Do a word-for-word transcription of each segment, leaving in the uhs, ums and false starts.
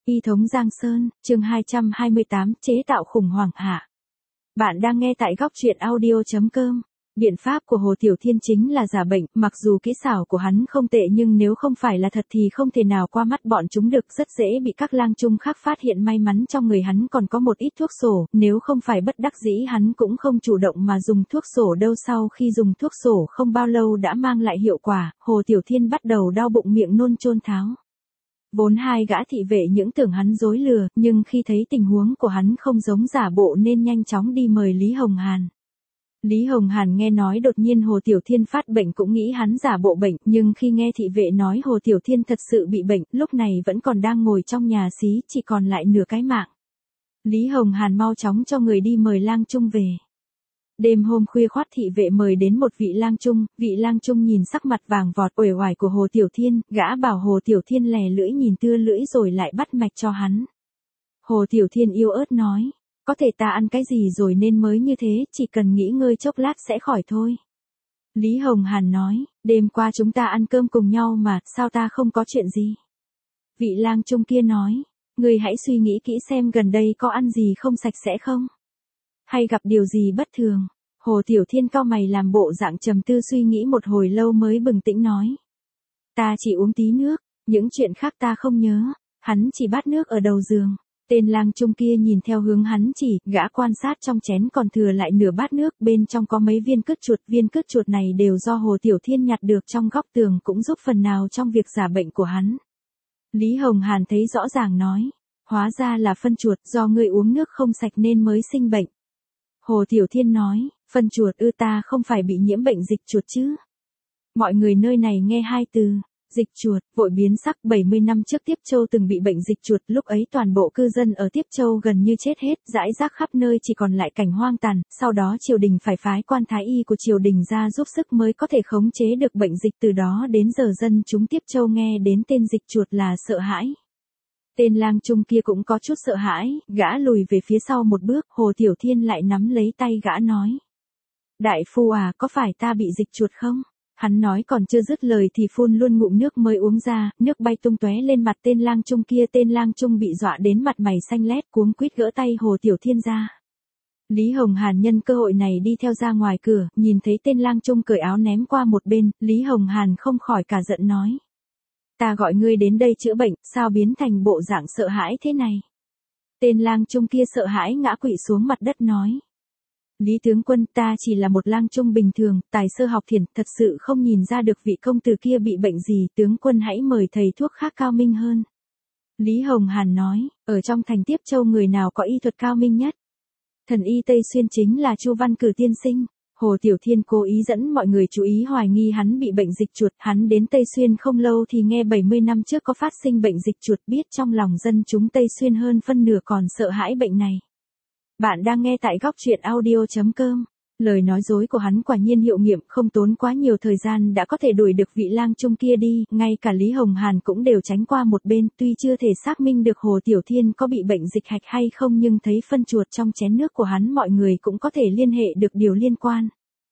Y thống Giang Sơn, chương hai trăm hai mươi tám, chế tạo khủng hoảng hạ. Bạn đang nghe tại góc truyện audio chấm com. Biện pháp của Hồ Tiểu Thiên chính là giả bệnh, mặc dù kỹ xảo của hắn không tệ nhưng nếu không phải là thật thì không thể nào qua mắt bọn chúng được, rất dễ bị các lang trung khác phát hiện. May mắn trong người hắn còn có một ít thuốc sổ, nếu không phải bất đắc dĩ hắn cũng không chủ động mà dùng thuốc sổ đâu. Sau khi dùng thuốc sổ không bao lâu đã mang lại hiệu quả, Hồ Tiểu Thiên bắt đầu đau bụng miệng nôn chôn tháo. Vốn hai gã thị vệ những tưởng hắn dối lừa, nhưng khi thấy tình huống của hắn không giống giả bộ nên nhanh chóng đi mời Lý Hồng Hàn. Lý Hồng Hàn nghe nói đột nhiên Hồ Tiểu Thiên phát bệnh cũng nghĩ hắn giả bộ bệnh, nhưng khi nghe thị vệ nói Hồ Tiểu Thiên thật sự bị bệnh, lúc này vẫn còn đang ngồi trong nhà xí, chỉ còn lại nửa cái mạng. Lý Hồng Hàn mau chóng cho người đi mời lang trung về. Đêm hôm khuya khoắt thị vệ mời đến một vị lang trung, vị lang trung nhìn sắc mặt vàng vọt uể oải của Hồ Tiểu Thiên, gã bảo Hồ Tiểu Thiên lè lưỡi nhìn tưa lưỡi rồi lại bắt mạch cho hắn. Hồ Tiểu Thiên yếu ớt nói, có thể ta ăn cái gì rồi nên mới như thế, chỉ cần nghỉ ngơi chốc lát sẽ khỏi thôi. Lý Hồng Hàn nói, đêm qua chúng ta ăn cơm cùng nhau mà, sao ta không có chuyện gì? Vị lang trung kia nói, ngươi hãy suy nghĩ kỹ xem gần đây có ăn gì không sạch sẽ không? Hay gặp điều gì bất thường? Hồ Tiểu Thiên cau mày làm bộ dạng trầm tư suy nghĩ một hồi lâu mới bừng tỉnh nói. Ta chỉ uống tí nước, những chuyện khác ta không nhớ. Hắn chỉ bát nước ở đầu giường. Tên lang trung kia nhìn theo hướng hắn chỉ, gã quan sát trong chén còn thừa lại nửa bát nước, bên trong có mấy viên cứt chuột, viên cứt chuột này đều do Hồ Tiểu Thiên nhặt được trong góc tường, cũng giúp phần nào trong việc giả bệnh của hắn. Lý Hồng Hàn thấy rõ ràng nói, hóa ra là phân chuột, do ngươi uống nước không sạch nên mới sinh bệnh. Hồ Tiểu Thiên nói, phân chuột ư, ta không phải bị nhiễm bệnh dịch chuột chứ? Mọi người nơi này nghe hai từ dịch chuột, vội biến sắc. Bảy mươi năm trước Tiếp Châu từng bị bệnh dịch chuột, lúc ấy toàn bộ cư dân ở Tiếp Châu gần như chết hết, rải rác khắp nơi chỉ còn lại cảnh hoang tàn, sau đó triều đình phải phái quan thái y của triều đình ra giúp sức mới có thể khống chế được bệnh dịch, từ đó đến giờ dân chúng Tiếp Châu nghe đến tên dịch chuột là sợ hãi. Tên lang trung kia cũng có chút sợ hãi, gã lùi về phía sau một bước, Hồ Tiểu Thiên lại nắm lấy tay gã nói. Đại phu à, có phải ta bị dịch chuột không? Hắn nói còn chưa dứt lời thì phun luôn ngụm nước mới uống ra, nước bay tung tóe lên mặt tên lang trung kia. Tên lang trung bị dọa đến mặt mày xanh lét, cuống quýt gỡ tay Hồ Tiểu Thiên ra. Lý Hồng Hàn nhân cơ hội này đi theo ra ngoài cửa, nhìn thấy tên lang trung cởi áo ném qua một bên, Lý Hồng Hàn không khỏi cả giận nói. Ta gọi ngươi đến đây chữa bệnh, sao biến thành bộ dạng sợ hãi thế này? Tên lang trung kia sợ hãi ngã quỵ xuống mặt đất nói. Lý tướng quân, ta chỉ là một lang trung bình thường, tài sơ học thiển, thật sự không nhìn ra được vị công tử kia bị bệnh gì, tướng quân hãy mời thầy thuốc khác cao minh hơn. Lý Hồng Hàn nói, ở trong thành Tiếp Châu người nào có y thuật cao minh nhất? Thần y Tây Xuyên chính là Chu Văn Cử tiên sinh. Hồ Tiểu Thiên cố ý dẫn mọi người chú ý hoài nghi hắn bị bệnh dịch chuột, hắn đến Tây Xuyên không lâu thì nghe bảy mươi năm trước có phát sinh bệnh dịch chuột, biết trong lòng dân chúng Tây Xuyên hơn phân nửa còn sợ hãi bệnh này. Bạn đang nghe tại góc truyện audio chấm com. Lời nói dối của hắn quả nhiên hiệu nghiệm, không tốn quá nhiều thời gian đã có thể đuổi được vị lang trung kia đi, ngay cả Lý Hồng Hàn cũng đều tránh qua một bên, tuy chưa thể xác minh được Hồ Tiểu Thiên có bị bệnh dịch hạch hay không nhưng thấy phân chuột trong chén nước của hắn mọi người cũng có thể liên hệ được điều liên quan.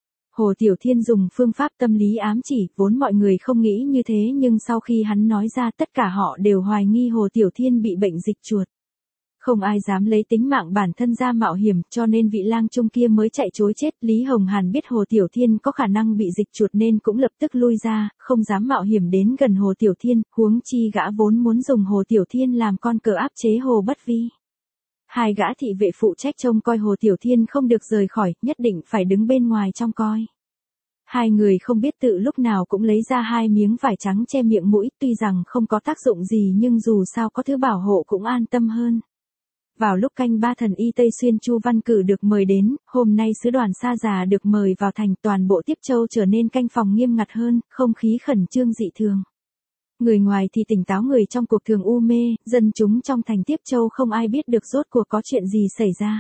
Hồ Tiểu Thiên dùng phương pháp tâm lý ám chỉ, vốn mọi người không nghĩ như thế nhưng sau khi hắn nói ra tất cả họ đều hoài nghi Hồ Tiểu Thiên bị bệnh dịch chuột. Không ai dám lấy tính mạng bản thân ra mạo hiểm, cho nên vị lang trung kia mới chạy trối chết. Lý Hồng Hàn biết Hồ Tiểu Thiên có khả năng bị dịch chuột nên cũng lập tức lui ra, không dám mạo hiểm đến gần Hồ Tiểu Thiên, huống chi gã vốn muốn dùng Hồ Tiểu Thiên làm con cờ áp chế Hồ Bất Vi. Hai gã thị vệ phụ trách trông coi Hồ Tiểu Thiên không được rời khỏi, nhất định phải đứng bên ngoài trông coi. Hai người không biết tự lúc nào cũng lấy ra hai miếng vải trắng che miệng mũi, tuy rằng không có tác dụng gì nhưng dù sao có thứ bảo hộ cũng an tâm hơn. Vào lúc canh ba thần y Tây Xuyên Chu Văn Cử được mời đến, hôm nay sứ đoàn Sa Già được mời vào thành, toàn bộ Tiếp Châu trở nên canh phòng nghiêm ngặt hơn, không khí khẩn trương dị thường. Người ngoài thì tỉnh táo, người trong cuộc thường u mê, dân chúng trong thành Tiếp Châu không ai biết được rốt cuộc có chuyện gì xảy ra.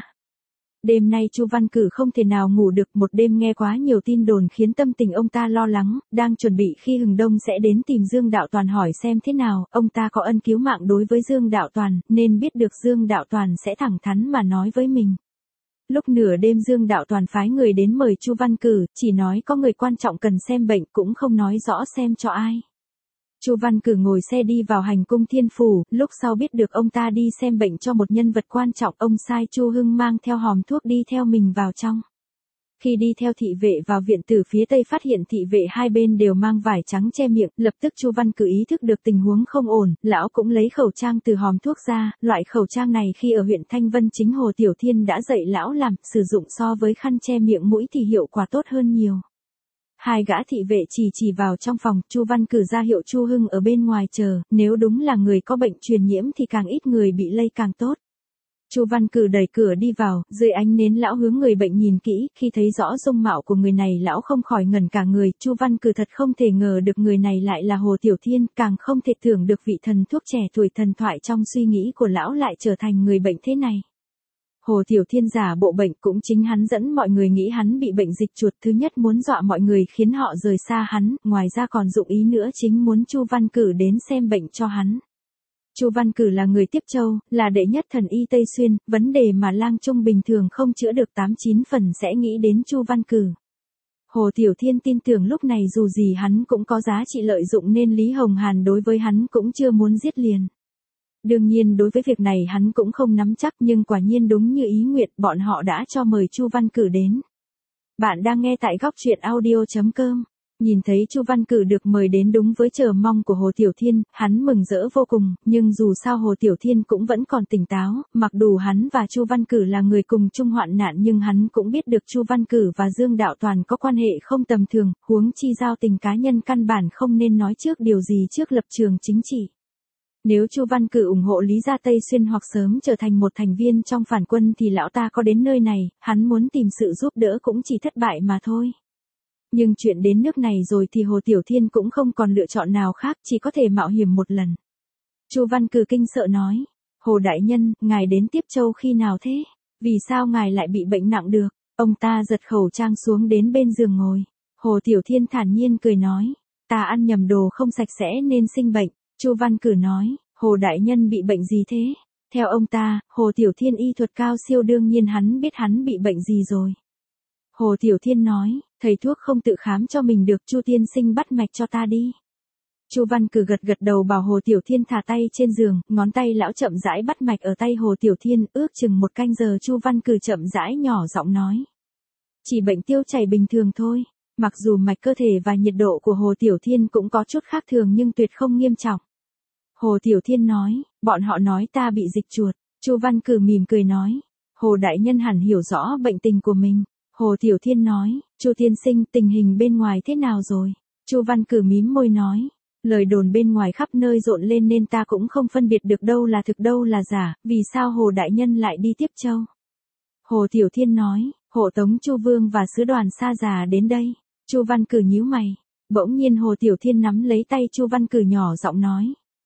Đêm nay Chu Văn Cử không thể nào ngủ được, một đêm nghe quá nhiều tin đồn khiến tâm tình ông ta lo lắng, đang chuẩn bị khi Hừng Đông sẽ đến tìm Dương Đạo Toàn hỏi xem thế nào, ông ta có ân cứu mạng đối với Dương Đạo Toàn, nên biết được Dương Đạo Toàn sẽ thẳng thắn mà nói với mình. Lúc nửa đêm Dương Đạo Toàn phái người đến mời Chu Văn Cử, chỉ nói có người quan trọng cần xem bệnh cũng không nói rõ xem cho ai. Chu Văn Cử ngồi xe đi vào hành cung Thiên Phủ, lúc sau biết được ông ta đi xem bệnh cho một nhân vật quan trọng, ông sai Chu Hưng mang theo hòm thuốc đi theo mình vào trong. Khi đi theo thị vệ vào viện tử phía tây phát hiện thị vệ hai bên đều mang vải trắng che miệng, lập tức Chu Văn Cử ý thức được tình huống không ổn, lão cũng lấy khẩu trang từ hòm thuốc ra, loại khẩu trang này khi ở huyện Thanh Vân chính Hồ Tiểu Thiên đã dạy lão làm, sử dụng so với khăn che miệng mũi thì hiệu quả tốt hơn nhiều. Hai gã thị vệ chỉ chỉ vào trong phòng, Chu Văn Cử ra hiệu Chu Hưng ở bên ngoài chờ, nếu đúng là người có bệnh truyền nhiễm thì càng ít người bị lây càng tốt. Chu Văn Cử đẩy cửa đi vào, dưới ánh nến lão hướng người bệnh nhìn kỹ, khi thấy rõ dung mạo của người này lão không khỏi ngẩn cả người, Chu Văn Cử thật không thể ngờ được người này lại là Hồ Tiểu Thiên, càng không thể tưởng được vị thần thuốc trẻ tuổi thần thoại trong suy nghĩ của lão lại trở thành người bệnh thế này. Hồ Tiểu Thiên giả bộ bệnh, cũng chính hắn dẫn mọi người nghĩ hắn bị bệnh dịch chuột, thứ nhất muốn dọa mọi người khiến họ rời xa hắn, ngoài ra còn dụng ý nữa chính muốn Chu Văn Cử đến xem bệnh cho hắn. Chu Văn Cử là người Tiếp Châu, là đệ nhất thần y Tây Xuyên, vấn đề mà lang trung bình thường không chữa được tám chín phần sẽ nghĩ đến Chu Văn Cử. Hồ Tiểu Thiên tin tưởng lúc này dù gì hắn cũng có giá trị lợi dụng nên Lý Hồng Hàn đối với hắn cũng chưa muốn giết liền. Đương nhiên đối với việc này hắn cũng không nắm chắc, nhưng quả nhiên đúng như ý nguyện, bọn họ đã cho mời Chu Văn Cử đến. Bạn đang nghe tại góc truyện audio chấm com. Nhìn thấy Chu Văn Cử được mời đến đúng với chờ mong của Hồ Tiểu Thiên, hắn mừng rỡ vô cùng, nhưng dù sao Hồ Tiểu Thiên cũng vẫn còn tỉnh táo, mặc dù hắn và Chu Văn Cử là người cùng chung hoạn nạn nhưng hắn cũng biết được Chu Văn Cử và Dương Đạo Toàn có quan hệ không tầm thường, huống chi giao tình cá nhân căn bản không nên nói trước điều gì trước lập trường chính trị. Nếu Chu Văn Cử ủng hộ Lý gia Tây Xuyên hoặc sớm trở thành một thành viên trong phản quân thì lão ta có đến nơi này, hắn muốn tìm sự giúp đỡ cũng chỉ thất bại mà thôi. Nhưng chuyện đến nước này rồi thì Hồ Tiểu Thiên cũng không còn lựa chọn nào khác, chỉ có thể mạo hiểm một lần. Chu Văn Cử kinh sợ nói, Hồ Đại Nhân, ngài đến Tiếp Châu khi nào thế? Vì sao ngài lại bị bệnh nặng được? Ông ta giật khẩu trang xuống đến bên giường ngồi. Hồ Tiểu Thiên thản nhiên cười nói, ta ăn nhầm đồ không sạch sẽ nên sinh bệnh. Chu Văn Cử nói, Hồ Đại Nhân bị bệnh gì thế? Theo ông ta, Hồ Tiểu Thiên y thuật cao siêu, đương nhiên hắn biết hắn bị bệnh gì rồi. Hồ Tiểu Thiên nói, thầy thuốc không tự khám cho mình được, Chu tiên sinh bắt mạch cho ta đi. Chu Văn Cử gật gật đầu bảo Hồ Tiểu Thiên thả tay trên giường, ngón tay lão chậm rãi bắt mạch ở tay Hồ Tiểu Thiên, ước chừng một canh giờ Chu Văn Cử chậm rãi nhỏ giọng nói. Chỉ bệnh tiêu chảy bình thường thôi, mặc dù mạch cơ thể và nhiệt độ của Hồ Tiểu Thiên cũng có chút khác thường nhưng tuyệt không nghiêm trọng. Hồ Tiểu Thiên nói, bọn họ nói ta bị dịch chuột. Chu Văn Cử mỉm cười nói, Hồ Đại Nhân hẳn hiểu rõ bệnh tình của mình. Hồ Tiểu Thiên nói, Chu tiên sinh, tình hình bên ngoài thế nào rồi? Chu Văn Cử mím môi nói, lời đồn bên ngoài khắp nơi rộn lên nên ta cũng không phân biệt được đâu là thực đâu là giả, vì sao Hồ Đại Nhân lại đi Tiếp Châu? Hồ Tiểu Thiên nói, hộ tống Chu Vương và sứ đoàn Sa Già đến đây. Chu Văn Cử nhíu mày, bỗng nhiên Hồ Tiểu Thiên nắm lấy tay Chu Văn Cử nhỏ giọng nói.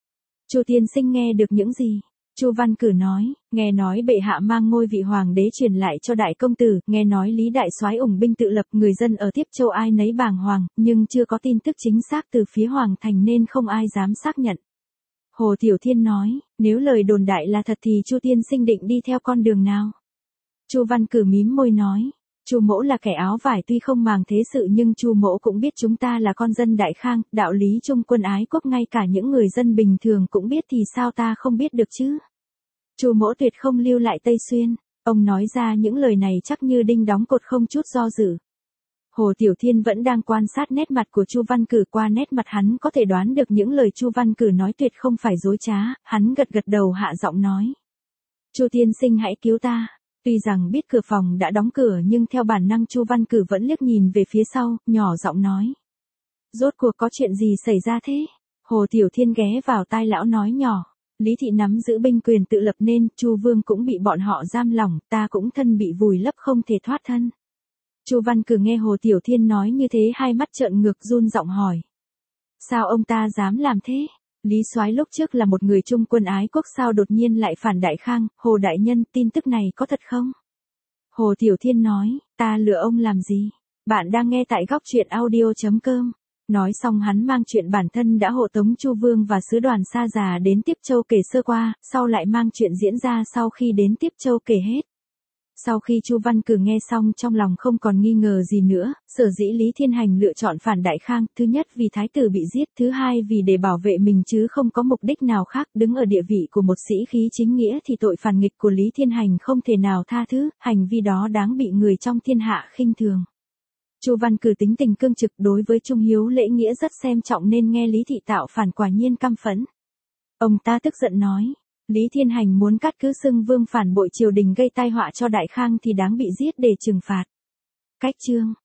Chu tiên sinh nghe được những gì? Chu Văn Cử nói, nghe nói bệ hạ mang ngôi vị hoàng đế truyền lại cho đại công tử, nghe nói Lý đại soái ủng binh tự lập, người dân ở Tiếp Châu ai nấy bàng hoàng, nhưng chưa có tin tức chính xác từ phía hoàng thành nên không ai dám xác nhận. Hồ Tiểu Thiên nói, nếu lời đồn đại là thật thì Chu tiên sinh định đi theo con đường nào? Chu Văn Cử mím môi nói, Chu mỗ là kẻ áo vải tuy không màng thế sự nhưng Chu mỗ cũng biết chúng ta là con dân Đại Khang, đạo lý trung quân ái quốc ngay cả những người dân bình thường cũng biết thì sao ta không biết được chứ? Chu mỗ tuyệt không lưu lại Tây Xuyên. Ông nói ra những lời này chắc như đinh đóng cột không chút do dự. Hồ Tiểu Thiên vẫn đang quan sát nét mặt của Chu Văn Cử, qua nét mặt hắn có thể đoán được những lời Chu Văn Cử nói tuyệt không phải dối trá, hắn gật gật đầu hạ giọng nói. Chu tiên sinh hãy cứu ta. Tuy rằng biết cửa phòng đã đóng cửa nhưng theo bản năng Chu Văn Cử vẫn liếc nhìn về phía sau, nhỏ giọng nói. Rốt cuộc có chuyện gì xảy ra thế? Hồ Tiểu Thiên ghé vào tai lão nói nhỏ. Lý thị nắm giữ binh quyền tự lập nên Chu Vương cũng bị bọn họ giam lỏng, ta cũng thân bị vùi lấp không thể thoát thân. Chu Văn Cử nghe Hồ Tiểu Thiên nói như thế hai mắt trợn ngược run giọng hỏi. Sao ông ta dám làm thế? Lý soái lúc trước là một người trung quân ái quốc sao đột nhiên lại phản Đại Khang, Hồ Đại Nhân tin tức này có thật không? Hồ Tiểu Thiên nói, ta lừa ông làm gì? Bạn đang nghe tại góc truyện audio chấm com. Nói xong hắn mang chuyện bản thân đã hộ tống Chu Vương và sứ đoàn Sa Già đến Tiếp Châu kể sơ qua, sau lại mang chuyện diễn ra sau khi đến Tiếp Châu kể hết. Sau khi Chu Văn Cử nghe xong trong lòng không còn nghi ngờ gì nữa, sở dĩ Lý Thiên Hành lựa chọn phản Đại Khang, thứ nhất vì thái tử bị giết, thứ hai vì để bảo vệ mình chứ không có mục đích nào khác, đứng ở địa vị của một sĩ khí chính nghĩa thì tội phản nghịch của Lý Thiên Hành không thể nào tha thứ, hành vi đó đáng bị người trong thiên hạ khinh thường. Chu Văn Cử tính tình cương trực, đối với trung hiếu lễ nghĩa rất xem trọng nên nghe Lý Thị tạo phản quả nhiên căm phẫn. Ông ta tức giận nói, Lý Thiên Hành muốn cắt cứ xưng vương phản bội triều đình gây tai họa cho Đại Khang thì đáng bị giết để trừng phạt. Cách chương